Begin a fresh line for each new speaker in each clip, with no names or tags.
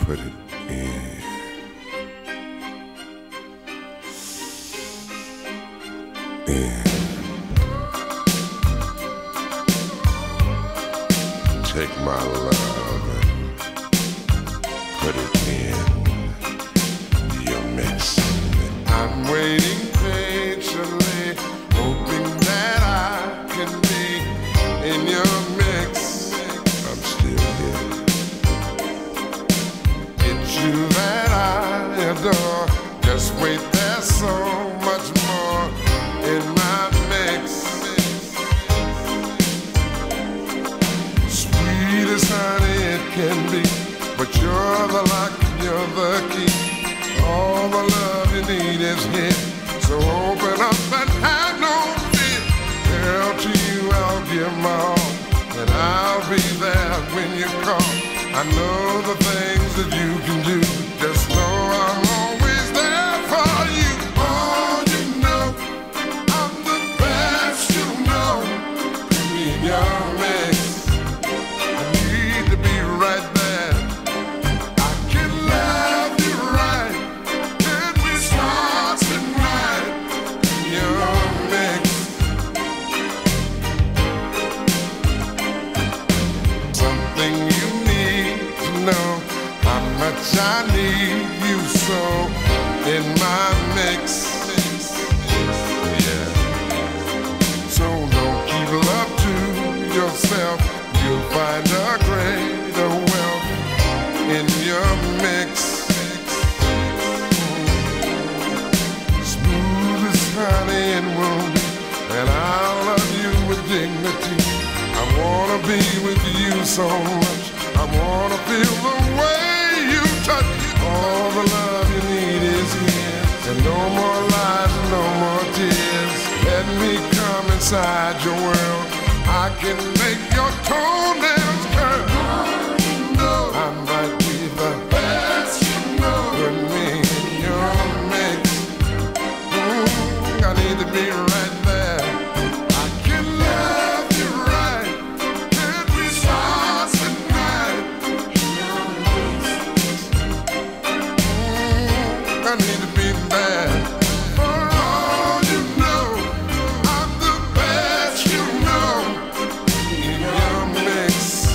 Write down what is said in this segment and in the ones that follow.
put it in. Take my love and put it in your mix. I'm waiting patiently, hoping that I can be in your mix. I'm still here. It's you that I adore. Just wait, there's so much more in my mix. Sweet as honey it can be, but you're the lock, you're the key. All the love you need is here, so open up and have no fear. Girl, to you I'll give my all, and I'll be there when you call. I know the things that you can do, just know I'm always there for you. Oh, you know, I'm the best you know. Put me in your mix. I need to be right there. I can love you right. Then we start tonight in your mix. Something you need to know, how much I need you so in my mix. Yeah. So don't keep love to yourself. You'll find a greater wealth in your mix. Smooth as honey and wound, and I'll love you with dignity. I wanna be with you so much. I wanna feel the way you touch. All the love you need is here, and no more lies and no more tears. Let me come inside your world. I can make your toenails curl. I might be the best you know. Put me in your mix. I need to be right there. I can love you right. Can we start tonight? I need to be there. For all you know, I'm the best you know. In your mix.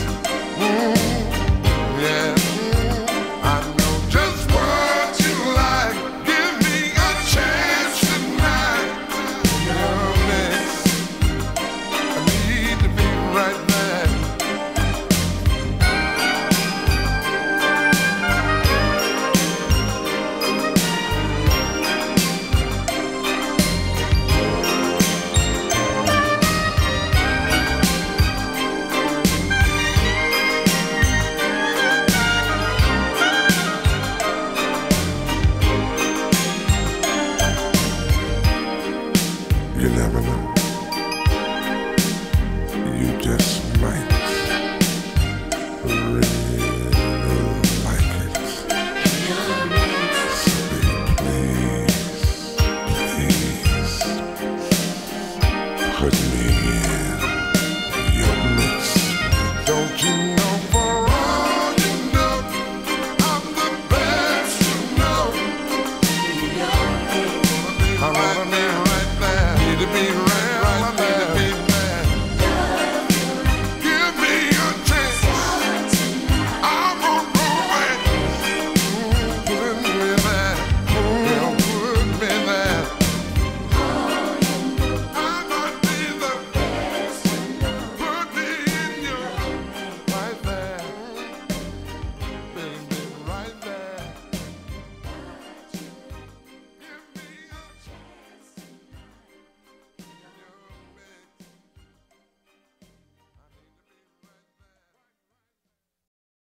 Yeah. I know just what you like. Give me a chance tonight. In your mix. I need to be right there. You never know. You just might.